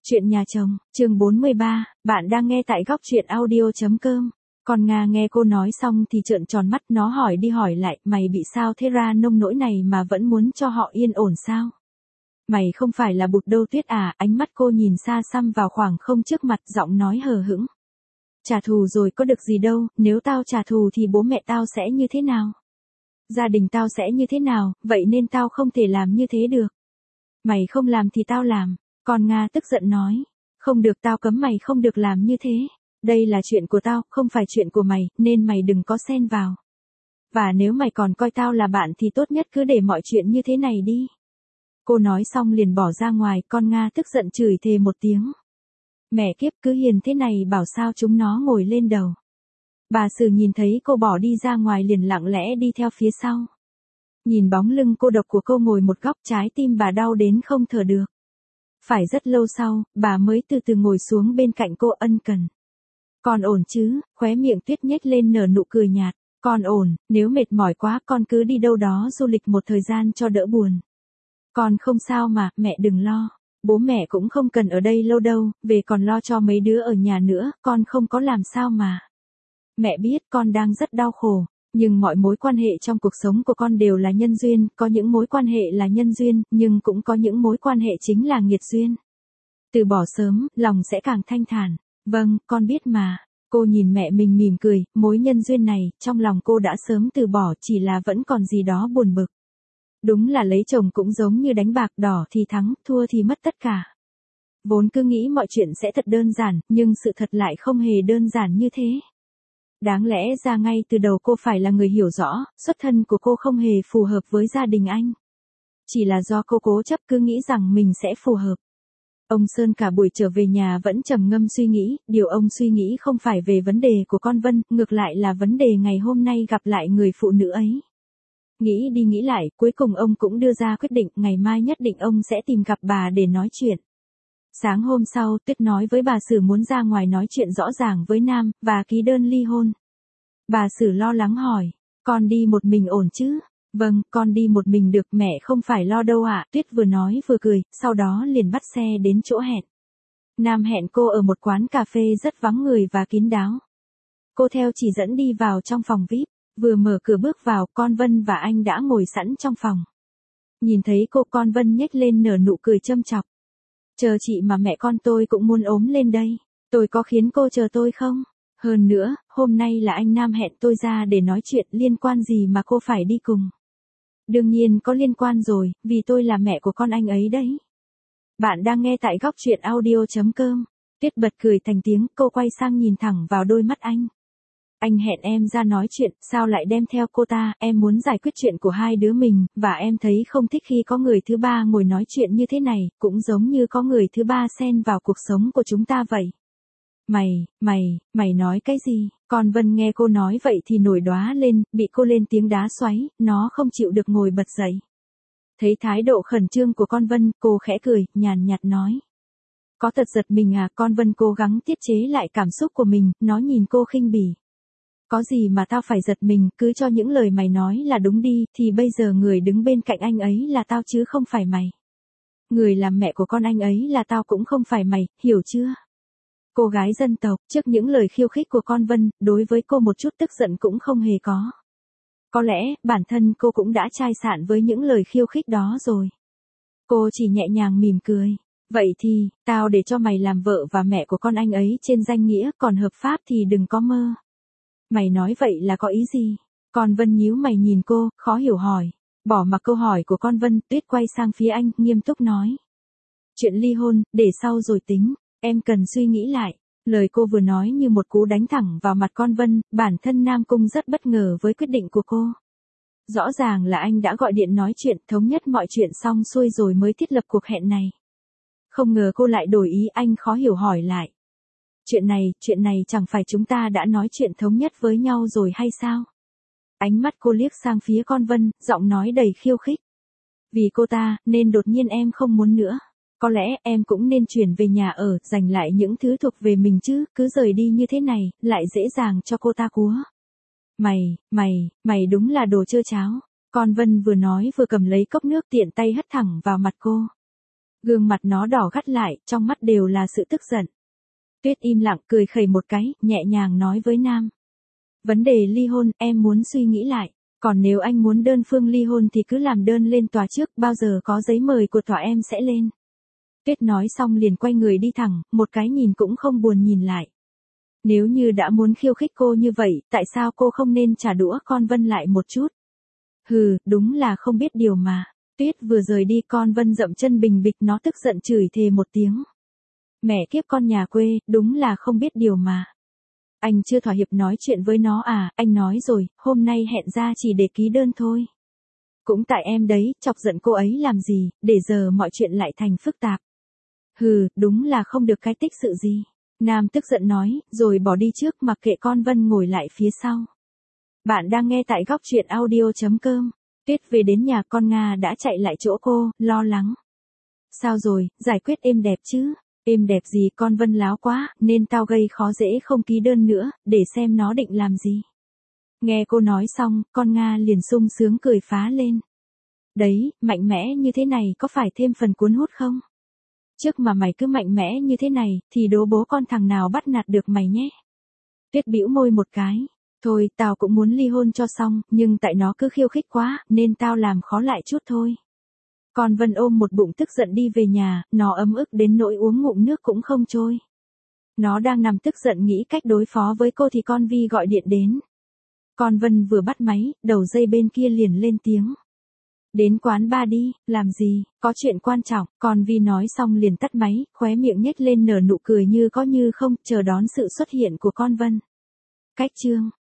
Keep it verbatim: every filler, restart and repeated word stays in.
Chuyện nhà chồng, chương bốn mươi ba, bạn đang nghe tại góc truyện audio chấm com. Con Nga nghe cô nói xong thì trợn tròn mắt, nó hỏi đi hỏi lại, mày bị sao thế, ra nông nỗi này mà vẫn muốn cho họ yên ổn sao? Mày không phải là bụt đâu Tuyết à? Ánh mắt cô nhìn xa xăm vào khoảng không trước mặt, giọng nói hờ hững. Trả thù rồi có được gì đâu, nếu tao trả thù thì bố mẹ tao sẽ như thế nào? Gia đình tao sẽ như thế nào, vậy nên tao không thể làm như thế được. Mày không làm thì tao làm. Con Nga tức giận nói, không được, tao cấm mày không được làm như thế. Đây là chuyện của tao, không phải chuyện của mày, nên mày đừng có xen vào. Và nếu mày còn coi tao là bạn thì tốt nhất cứ để mọi chuyện như thế này đi. Cô nói xong liền bỏ ra ngoài, con Nga tức giận chửi thề một tiếng. Mẹ kiếp, cứ hiền thế này bảo sao chúng nó ngồi lên đầu. Bà Sử nhìn thấy cô bỏ đi ra ngoài liền lặng lẽ đi theo phía sau. Nhìn bóng lưng cô độc của cô ngồi một góc, trái tim bà đau đến không thở được. Phải rất lâu sau, bà mới từ từ ngồi xuống bên cạnh cô, ân cần. Con ổn chứ? Khóe miệng Tuyết nhếch lên nở nụ cười nhạt. Con ổn, nếu mệt mỏi quá con cứ đi đâu đó du lịch một thời gian cho đỡ buồn. Con không sao mà, mẹ đừng lo. Bố mẹ cũng không cần ở đây lâu đâu, về còn lo cho mấy đứa ở nhà nữa, con không có làm sao mà. Mẹ biết con đang rất đau khổ. Nhưng mọi mối quan hệ trong cuộc sống của con đều là nhân duyên, có những mối quan hệ là nhân duyên, nhưng cũng có những mối quan hệ chính là nghiệt duyên. Từ bỏ sớm, lòng sẽ càng thanh thản. Vâng, con biết mà. Cô nhìn mẹ mình mỉm cười, mối nhân duyên này, trong lòng cô đã sớm từ bỏ, chỉ là vẫn còn gì đó buồn bực. Đúng là lấy chồng cũng giống như đánh bạc, đỏ thì thắng, thua thì mất tất cả. Vốn cứ nghĩ mọi chuyện sẽ thật đơn giản, nhưng sự thật lại không hề đơn giản như thế. Đáng lẽ ra ngay từ đầu cô phải là người hiểu rõ, xuất thân của cô không hề phù hợp với gia đình anh. Chỉ là do cô cố chấp cứ nghĩ rằng mình sẽ phù hợp. Ông Sơn cả buổi trở về nhà vẫn trầm ngâm suy nghĩ, điều ông suy nghĩ không phải về vấn đề của con Vân, ngược lại là vấn đề ngày hôm nay gặp lại người phụ nữ ấy. Nghĩ đi nghĩ lại, cuối cùng ông cũng đưa ra quyết định, ngày mai nhất định ông sẽ tìm gặp bà để nói chuyện. Sáng hôm sau, Tuyết nói với bà Sử muốn ra ngoài nói chuyện rõ ràng với Nam, và ký đơn ly hôn. Bà Sử lo lắng hỏi, con đi một mình ổn chứ? Vâng, con đi một mình được, mẹ không phải lo đâu ạ. Tuyết vừa nói vừa cười, sau đó liền bắt xe đến chỗ hẹn. Nam hẹn cô ở một quán cà phê rất vắng người và kín đáo. Cô theo chỉ dẫn đi vào trong phòng vi ai pi, vừa mở cửa bước vào, con Vân và anh đã ngồi sẵn trong phòng. Nhìn thấy cô, con Vân nhếch lên nở nụ cười châm chọc. Chờ chị mà mẹ con tôi cũng muốn ốm lên đây. Tôi có khiến cô chờ tôi không? Hơn nữa, hôm nay là anh Nam hẹn tôi ra để nói chuyện, liên quan gì mà cô phải đi cùng? Đương nhiên có liên quan rồi, vì tôi là mẹ của con anh ấy đấy. Bạn đang nghe tại góc truyện audio chấm com. Tuyết bật cười thành tiếng, cô quay sang nhìn thẳng vào đôi mắt anh. Anh hẹn em ra nói chuyện, sao lại đem theo cô ta? Em muốn giải quyết chuyện của hai đứa mình, và em thấy không thích khi có người thứ ba ngồi nói chuyện như thế này, cũng giống như có người thứ ba xen vào cuộc sống của chúng ta vậy. Mày, mày, mày nói cái gì? Con Vân nghe cô nói vậy thì nổi đoá lên, bị cô lên tiếng đá xoáy, nó không chịu được ngồi bật dậy. Thấy thái độ khẩn trương của con Vân, cô khẽ cười, nhàn nhạt nói. Có thật giật mình à? Con Vân cố gắng tiết chế lại cảm xúc của mình, nó nhìn cô khinh bỉ. Có gì mà tao phải giật mình, cứ cho những lời mày nói là đúng đi, thì bây giờ người đứng bên cạnh anh ấy là tao chứ không phải mày. Người làm mẹ của con anh ấy là tao cũng không phải mày, hiểu chưa? Cô gái dân tộc, trước những lời khiêu khích của con Vân, đối với cô một chút tức giận cũng không hề có. Có lẽ, bản thân cô cũng đã chai sạn với những lời khiêu khích đó rồi. Cô chỉ nhẹ nhàng mỉm cười. Vậy thì, tao để cho mày làm vợ và mẹ của con anh ấy trên danh nghĩa, còn hợp pháp thì đừng có mơ. Mày nói vậy là có ý gì? Con Vân nhíu mày nhìn cô, khó hiểu hỏi. Bỏ mặc câu hỏi của con Vân, Tuyết quay sang phía anh, nghiêm túc nói. Chuyện ly hôn, để sau rồi tính, em cần suy nghĩ lại. Lời cô vừa nói như một cú đánh thẳng vào mặt con Vân, bản thân Nam Cung rất bất ngờ với quyết định của cô. Rõ ràng là anh đã gọi điện nói chuyện, thống nhất mọi chuyện xong xuôi rồi mới thiết lập cuộc hẹn này. Không ngờ cô lại đổi ý, anh khó hiểu hỏi lại. Chuyện này, chuyện này chẳng phải chúng ta đã nói chuyện thống nhất với nhau rồi hay sao? Ánh mắt cô liếc sang phía con Vân, giọng nói đầy khiêu khích. Vì cô ta, nên đột nhiên em không muốn nữa. Có lẽ em cũng nên chuyển về nhà ở, giành lại những thứ thuộc về mình chứ, cứ rời đi như thế này, lại dễ dàng cho cô ta cúa. Mày, mày, mày đúng là đồ trơ cháo. Con Vân vừa nói vừa cầm lấy cốc nước tiện tay hất thẳng vào mặt cô. Gương mặt nó đỏ gắt lại, trong mắt đều là sự tức giận. Tuyết im lặng cười khẩy một cái, nhẹ nhàng nói với Nam. Vấn đề ly hôn, em muốn suy nghĩ lại. Còn nếu anh muốn đơn phương ly hôn thì cứ làm đơn lên tòa trước, bao giờ có giấy mời của tòa em sẽ lên. Tuyết nói xong liền quay người đi thẳng, một cái nhìn cũng không buồn nhìn lại. Nếu như đã muốn khiêu khích cô như vậy, tại sao cô không nên trả đũa con Vân lại một chút? Hừ, đúng là không biết điều mà. Tuyết vừa rời đi con Vân dậm chân bình bịch, nó tức giận chửi thề một tiếng. Mẹ kiếp con nhà quê, đúng là không biết điều mà. Anh chưa thỏa hiệp nói chuyện với nó à, anh nói rồi, hôm nay hẹn ra chỉ để ký đơn thôi. Cũng tại em đấy, chọc giận cô ấy làm gì, để giờ mọi chuyện lại thành phức tạp. Hừ, đúng là không được cái tích sự gì. Nam tức giận nói, rồi bỏ đi trước mặc kệ con Vân ngồi lại phía sau. Bạn đang nghe tại góc truyện audio chấm com. Tuyết về đến nhà con Nga đã chạy lại chỗ cô, lo lắng. Sao rồi, giải quyết êm đẹp chứ? Êm đẹp gì, con Vân láo quá, nên tao gây khó dễ không ký đơn nữa, để xem nó định làm gì. Nghe cô nói xong, con Nga liền sung sướng cười phá lên. Đấy, mạnh mẽ như thế này có phải thêm phần cuốn hút không? Trước mà mày cứ mạnh mẽ như thế này, thì đố bố con thằng nào bắt nạt được mày nhé. Tuyết bĩu môi một cái. Thôi, tao cũng muốn ly hôn cho xong, nhưng tại nó cứ khiêu khích quá, nên tao làm khó lại chút thôi. Con Vân ôm một bụng tức giận đi về nhà, nó ấm ức đến nỗi uống ngụm nước cũng không trôi. Nó đang nằm tức giận nghĩ cách đối phó với cô thì con Vi gọi điện đến. Con Vân vừa bắt máy, đầu dây bên kia liền lên tiếng. Đến quán bar đi, làm gì, có chuyện quan trọng. Con Vi nói xong liền tắt máy, khóe miệng nhếch lên nở nụ cười như có như không, chờ đón sự xuất hiện của con Vân. Cách chương